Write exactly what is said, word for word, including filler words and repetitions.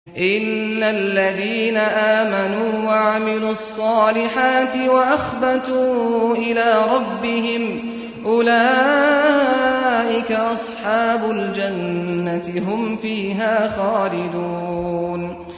إِنَّ الَّذِينَ آمَنُوا وَعَمِلُوا الصَّالِحَاتِ وَأَخْبَتُوا إِلَىٰ رَبِّهِمْ أُولَٰئِكَ أَصْحَابُ الْجَنَّةِ ۖ هُمْ فِيهَا خَالِدُونَ